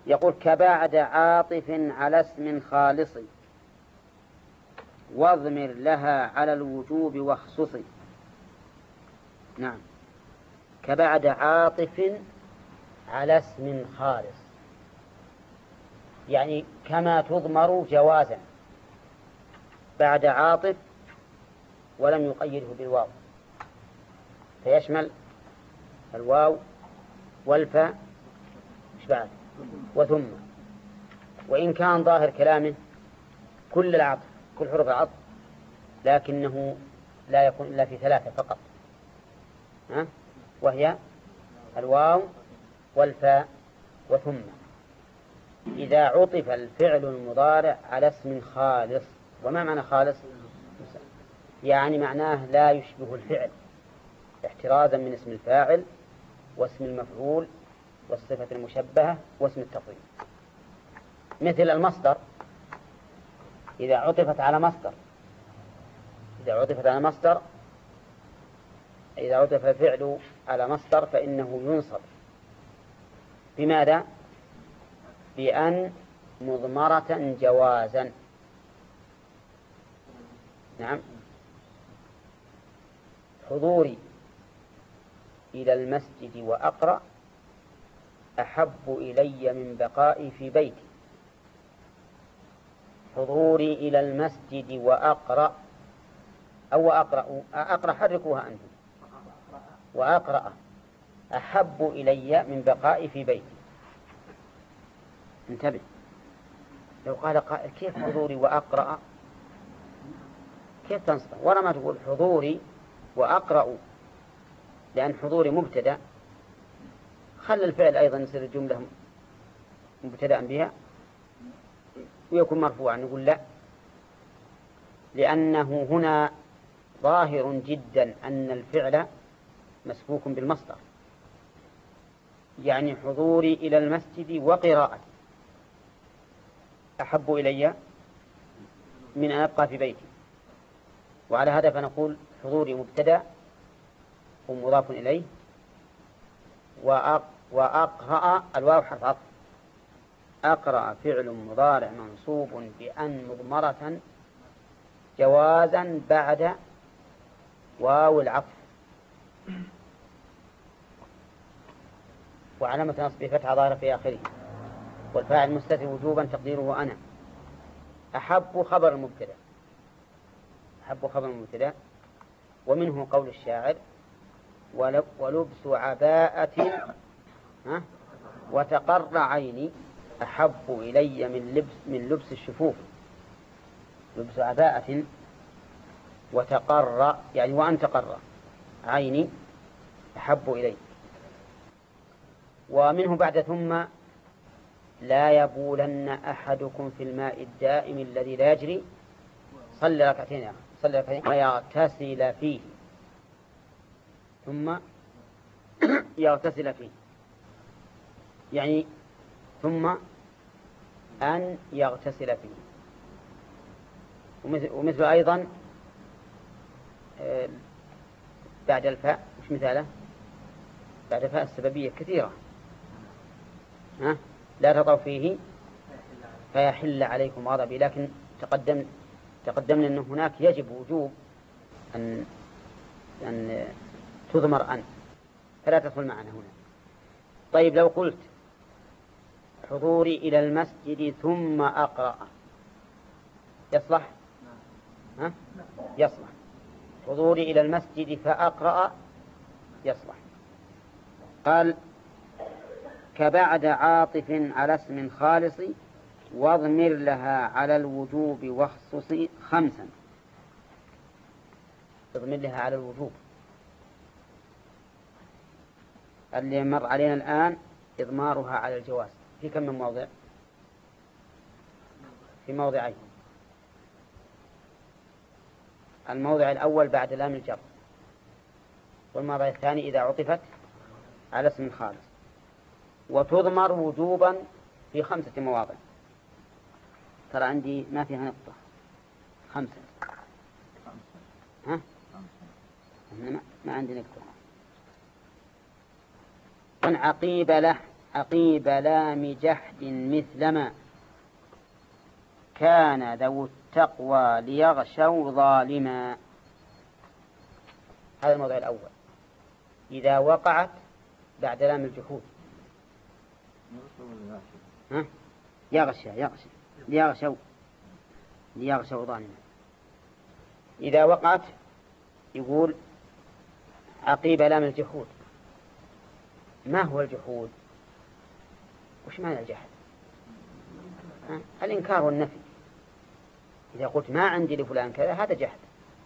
يقول كبعد عاطف على اسم خالص واضمر لها على الوجوب واخصصي. نعم، كبعد عاطف على اسم خالص، يعني كما تضمر جوازا بعد عاطف ولم يقيده بالواو، فيشمل الواو والفاء بعد وثم، وإن كان ظاهر كلامه كل العطف كل حروف العطف، لكنه لا يكون إلا في ثلاثة فقط، وهي الواو والفاء وثم. إذا عطف الفعل المضارع على اسم خالص. وما معنى خالص؟ يعني معناه لا يشبه الفعل، احترازا من اسم الفاعل واسم المفعول والصفة المشبهة واسم التفضيل. مثل المصدر، إذا عطفت على مصدر، إذا عطف الفعل على مصدر فإنه ينصب بماذا؟ بأن مضمرة جوازا. نعم، حضوري إلى المسجد وأقرأ أحب إلي من بقائي في بيتي. حضوري إلى المسجد وأقرأ أو أقرأ حركوها أنتم، وأقرأ أحب إلي من بقائي في بيتي. انتبه، لو قال قائل كيف حضوري وأقرأ، كيف تنصب؟ ولا ما تقول حضوري وأقرأ، لأن حضوري مبتدأ، خلى الفعل أيضا يصير الجملة مبتدأ بها ويكون مرفوعا. نقول لا، لأنه هنا ظاهر جدا أن الفعل مسبوق بالمصدر، يعني حضوري إلى المسجد وقراءتي أحب إلي من أن أبقى في بيتي. وعلى هذا فنقول حضوري مبتدأ ومضاف إليه، وأقرأ الواو حرف عطف، أقرأ فعل مضارع منصوب بأن مضمرة جوازا بعد واو العطف، وعلامة نصب فتحة ظاهرة في آخره، والفاعل مستتر وجوبا تقديره أنا. أحب خبر المبتدأ، ومنه قول الشاعر ولبس عباءة وتقر عيني أحب إلي من لبس الشفوف. لبس عباءة وتقر يعني وأن تقر عيني أحب إلي. ومنه بعد ثم لا يبولن أحدكم في الماء الدائم الذي لا يجري صلى ركعتين ويغتسل فيه. ثم يغتسل فيه يعني ثم أن يغتسل فيه. ومثل أيضا بعد الفاء مش مثاله، بعد فاء السببية كثيرة، لا تطعوا فيه فيحل عليكم غضبي، لكن تقدمنا أن هناك يجب وجوب أن تضمر أن، فلا تدخل معنا هنا. طيب لو قلت حضوري إلى المسجد ثم أقرأ يصلح؟ يصلح. حضوري إلى المسجد فأقرأ يصلح. قال كبعد عاطف على اسم خالص واضمر لها على الوجوب واخصص خمسا. اضمر لها على الوجوب، اللي مر علينا الآن إضمارها على الجواز في كم من موضع؟ في موضعين. الموضع الأول بعد لام الجر، والموضع الثاني إذا عطفت على اسم خالص. وتضمر وجوبا في 5 مواضع. ترى عندي ما فيها نقطة 5. ما عندي نقطة. عقيب له عقيب لام جحد مثلما كان ذو التقوى ليغشوا ظالما. هذا الموضع الأول. إذا وقعت بعد لام الجحود ليغشوا ظالما. إذا وقعت يقول عقيب لام الجحود. ما هو الجحود؟ وش معنى الجحد؟ الإنكار والنفي. إذا قلت ما عندي لفلان كذا هذا جحد.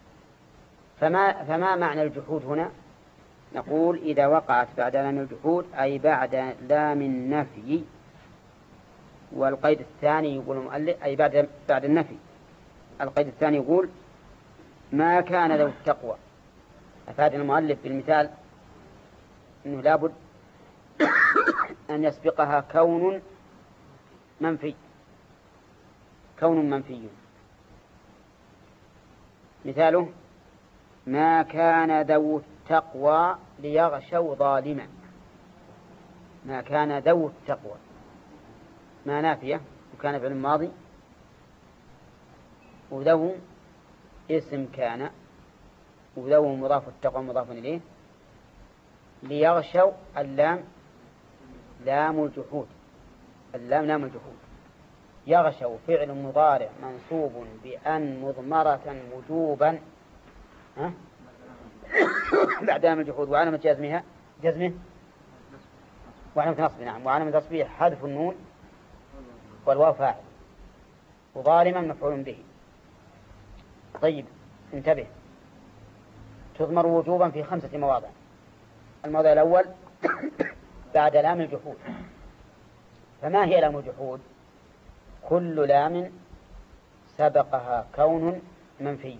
فما معنى الجحود هنا؟ نقول إذا وقعت بعد لام الجحود أي بعد لام النفي. والقيد الثاني يقول المؤلف أي بعد النفي. القيد الثاني يقول ما كان ذو التقوى. أفادنا المؤلف بالمثال أنه لابد أن يسبقها كون منفي. مثاله ما كان ذو التقوى ليغشوا ظالما. ما كان ذو التقوى ما نافية وكان فعل ماضي، وذو اسم كان، وذو مضاف التقوى مضاف إليه. ليغشوا اللام لام الجحود. يغشوا فعل مضارع منصوب بأن مضمرة وجوبا بعد لام الجحود وعلامة جزمه وعلامة نصبه. نعم. وعلامة نصبه حذف النون والواو فاعل، وظالما مفعول به. طيب انتبه، تضمر وجوبا في 5 مواضع. الموضع الأول بعد لام الجحود. فما هي لام الجحود؟ كل لام سبقها كون منفي.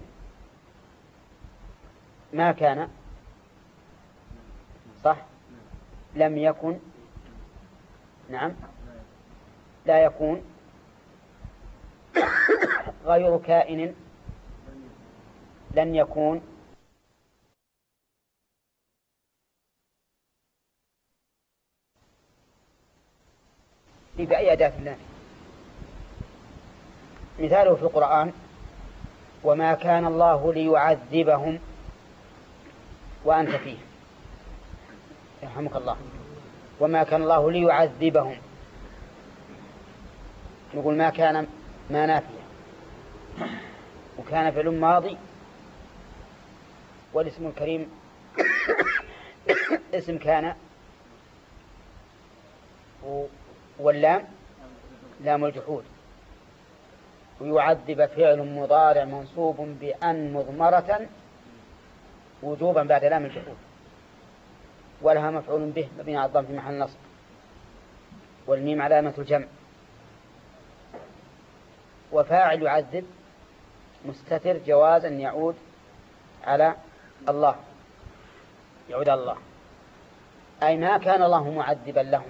ما كان صح، لم يكن نعم، لا يكون، غير كائن لن يكون، بأي أداة الله. مثاله في القرآن وما كان الله ليعذبهم وأنت فيه. يرحمك الله. وما كان الله ليعذبهم، نقول ما كان ما نافية، وكان فعل ماضي، والاسم الكريم اسم كان، واللام لام الجحود. ويعذب فعل مضارع منصوب بأن مضمرة وجوبا بعد لام الجحود، ولها مفعول به مبني على الضم في محل نصب، والميم علامة الجمع. وفاعل يعذب مستتر جواز أن يعود على الله، أي ما كان الله معذبا لهم.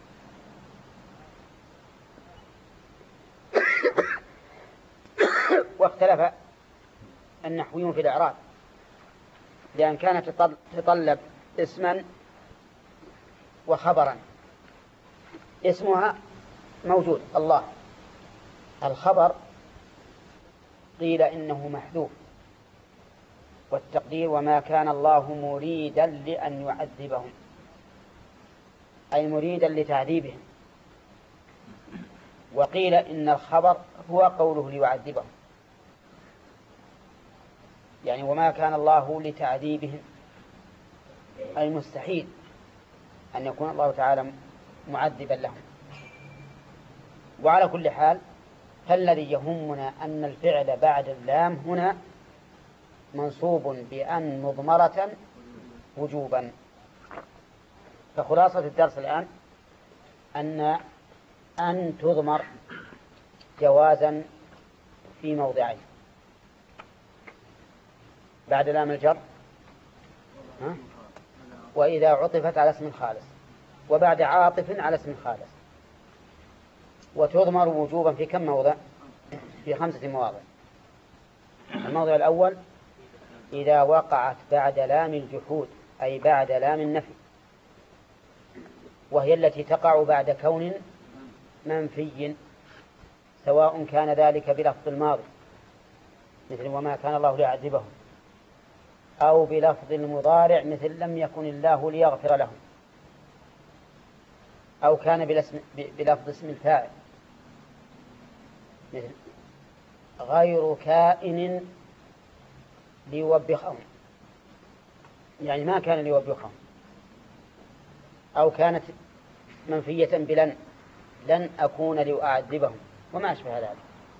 واختلف النحويون في الإعراب، لأن كانت تطلب اسما وخبرا. اسمها موجود الله، الخبر قيل إنه محذوف، والتقدير وما كان الله مريدا لأن يعذبهم، أي مريدا لتعذيبهم. وقيل إن الخبر هو قوله ليعذبهم، يعني وما كان الله لتعذيبهم، أي مستحيل أن يكون الله تعالى معذبا لهم. وعلى كل حال فالذي يهمنا أن الفعل بعد اللام هنا منصوب بأن مضمرة وجوبا. فخلاصة الدرس الآن أن تضمر جوازا في موضعين: بعد لام الجر، وإذا عطفت على اسم خالص، وبعد عاطف على اسم خالص. وتضمر وجوبا في كم موضع؟ في 5 مواضع. الموضع الأول إذا وقعت بعد لام الجحود، أي بعد لام النفي. وهي التي تقع بعد كون منفي، سواء كان ذلك بلفظ الماضي مثل وما كان الله ليعذبهم، أو بلفظ المضارع مثل لم يكن الله ليغفر لهم، أو كان بلفظ اسم الفاعل مثل غير كائن ليوبخهم، يعني ما كان ليوبخهم، أو كانت منفية بلن، لن أكون لأعذبهم وما أشبه ذلك.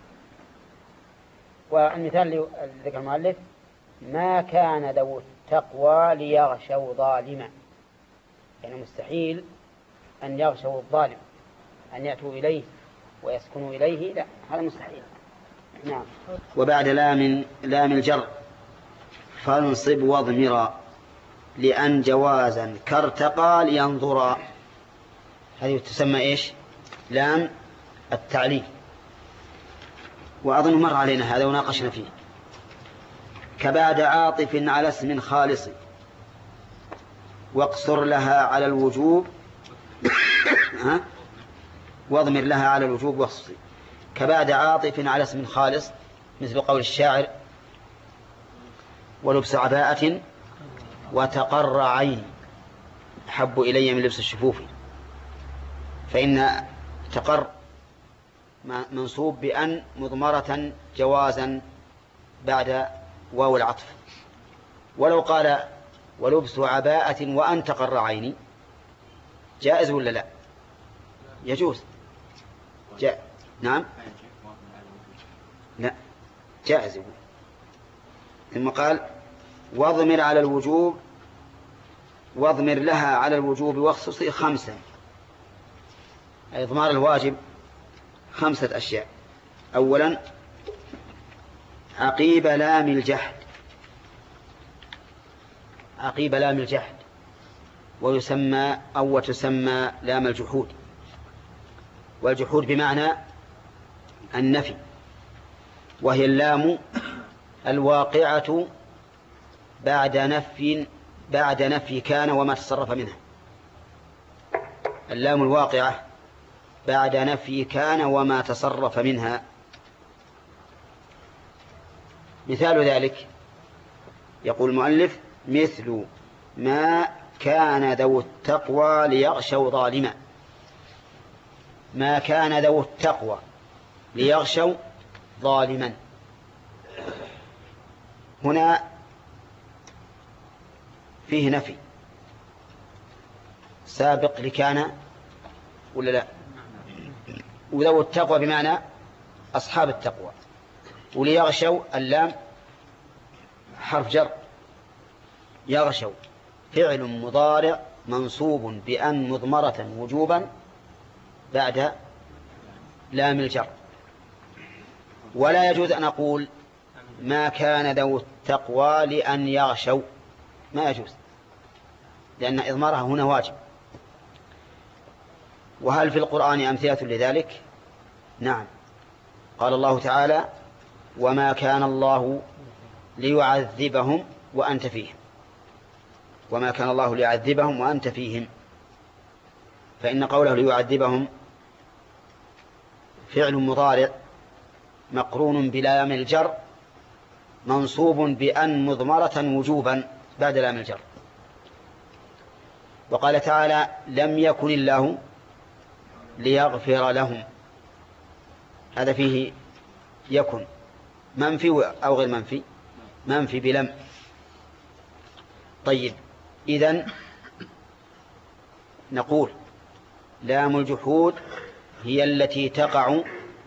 والمثال اللي ذكر المؤلف ما كان ذو التقوى ليغشوا ظالما، يعني مستحيل أن يغشوا الظالم، أن يأتوا إليه ويسكنوا إليه، لا هذا مستحيل. نعم. وبعد لام الجر فانصب واضمرا لأن جوازا كارتقى لينظرا، هذه تسمى إيش؟ لام التعليل. وأظن مر علينا هذا وناقشنا فيه. كبعد عاطف على اسم خالص واقصر لها على الوجوب واضمر لها على الوجوب واخصص. كبعد عاطف على اسم خالص مثل قول الشاعر ولبس عباءة وتقر عيني أحب إلي من لبس الشفوف، فإن تقر منصوب بأن مضمرة جوازا بعد واو العطف. ولو قال ولبس عباءة وأن تقر عيني جائز ولا لا؟ يجوز. نعم لا جائز. ثم قال واضمر على الوجوب واضمر لها على الوجوب واخصص 5. إضمار الواجب 5 أشياء. أولا عقيب لام الجحد، عقيب لام الجحد، ويسمى أو تسمى لام الجحود. والجحود بمعنى النفي، وهي اللام الواقعة بعد نفي كان وما تصرف منها. اللام الواقعة بعد نفي كان وما تصرف منها. مثال ذلك يقول المؤلف مثل ما كان ذو التقوى ليغشوا ظالما. ما كان ذو التقوى ليغشوا ظالما، هنا فيه نفي سابق لكان ولا لا؟ وذو التقوى بمعنى أصحاب التقوى، وليغشوا اللام حرف جر، يغشوا فعل مضارع منصوب بأن مضمرة وجوبا بعد لام الجر. ولا يجوز أن أقول ما كان ذو التقوى لأن يغشوا، ما يجوز، لأن إضمارها هنا واجب. وهل في القرآن أمثلة لذلك؟ نعم. قال الله تعالى وما كان الله ليعذبهم وأنت فيهم، وما كان الله ليعذبهم وأنت فيهم، فإن قوله ليعذبهم فعل مضارع مقرون بلام الجر منصوب بأن مضمرة وجوبا بعد لام الجر. وقال تعالى لم يكن الله ليغفر لهم، هذا فيه يكن منفي أو غير منفي؟ منفي بلم. طيب إذن نقول لام الجحود هي التي تقع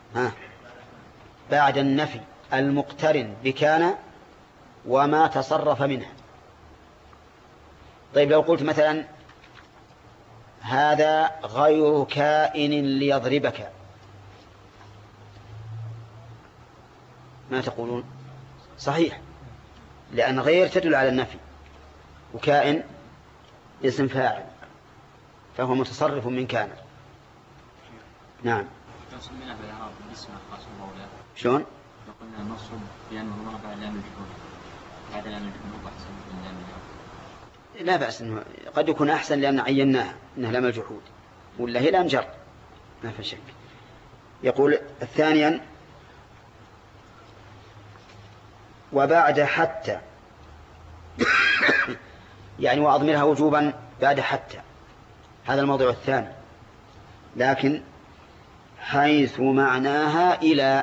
بعد النفي المقترن بكان وما تصرف منها. طيب لو قلت مثلا هذا غير كائن ليضربك، ما تقولون؟ صحيح، لأن غير تدل على النفي، وكائن اسم فاعل فهو متصرف من كان. نعم. شلون؟ قلنا النصب بأنه ضرب على لام الجحود بعد لام الجحود أحسن من لام الجحود. لا بأس، إنه قد يكون أحسن لأن عيناه إنه لام الجحود. ولا هي لام جر ما في شك. يقول ثانيا وبعد حتى يعني وأضمرها وجوبا بعد حتى، هذا الموضوع الثاني. لكن حيث معناها إلى،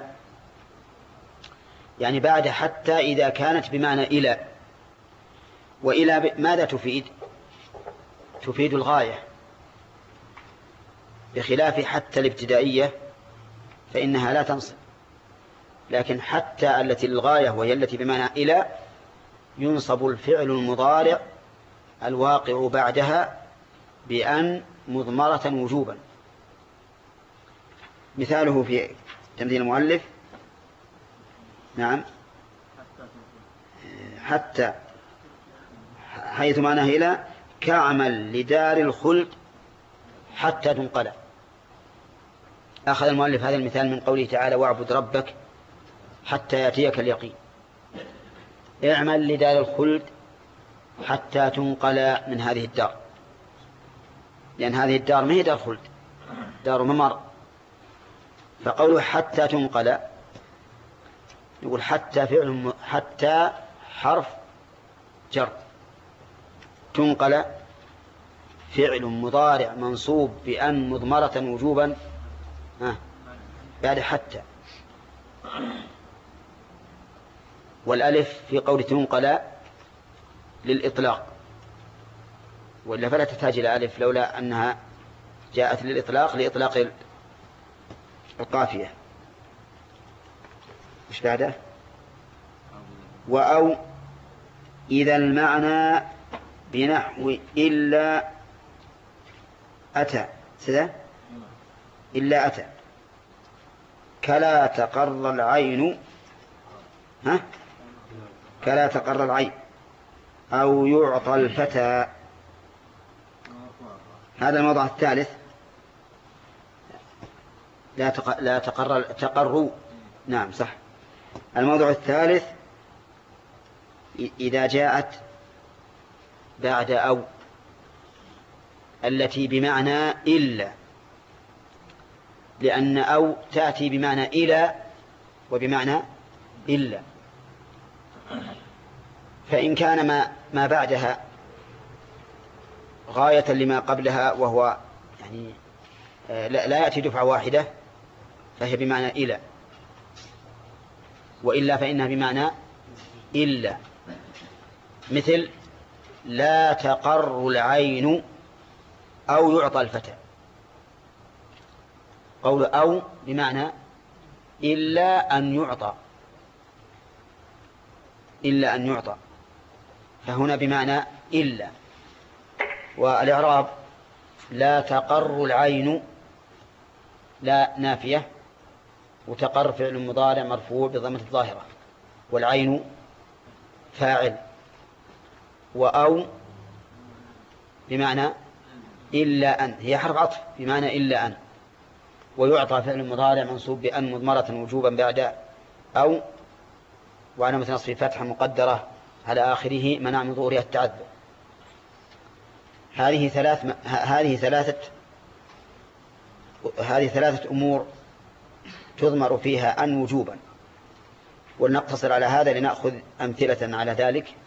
يعني بعد حتى إذا كانت بمعنى إلى. وإلى ماذا تفيد؟ تفيد الغاية، بخلاف حتى الابتدائية فإنها لا تنصب. لكن حتى التي للغاية وهي التي بمعنى إلى ينصب الفعل المضارع الواقع بعدها بأن مضمرة وجوبا. مثاله في تمثيل المؤلف نعم حتى حيث معناه إلى كعمل لدار الخلد حتى تنقل. أخذ المؤلف هذا المثال من قوله تعالى واعبد ربك حتى يأتيك اليقين. اعمل لدار الخلد حتى تنقل من هذه الدار، لأن هذه الدار ما هي دار خلد، دار ممر. فقوله حتى تنقل يقول حتى فعل حتى حرف جر، تنقل فعل مضارع منصوب بأن مضمرة وجوبا بعد حتى. والألف في قول تنقل للإطلاق، وإلا فلا تحتاج إلى ألف لولا أنها جاءت للإطلاق لإطلاق القافية. مش بعده؟ وأو إذا المعنى بنحو إلا أتى سذا إلا أتى كلا تقر العين كلا تقر العين أو يعطى الفتى. هذا الموضع الثالث. لا تقروا نعم صح. الموضوع الثالث إذا جاءت بعد أو التي بمعنى إلا، لأن أو تأتي بمعنى إلى وبمعنى إلا. فإن كان ما بعدها غاية لما قبلها وهو يعني لا يأتي دفعة واحدة فهي بمعنى إلى، وإلا فإنها بمعنى إلا. مثل لا تقر العين أو يعطى الفتى. قول أو بمعنى إلا أن يعطى، إلا أن يعطى، فهنا بمعنى إلا. والإعراب لا تقر العين لا نافية، وتقر فعل مضارع مرفوع بضمة الظاهرة، والعين فاعل. وأو بمعنى إلا أن هي حرف عطف بمعنى إلا أن، ويعطى فعل مضارع منصوب بأن مضمرة وجوبا بعد أو، وعلامة نصب فتحة مقدرة على آخره منع من ظهورها التعذر. هذه ثلاثة أمور تضمر فيها أن وجوبا. ولنقتصر على هذا لنأخذ أمثلة على ذلك.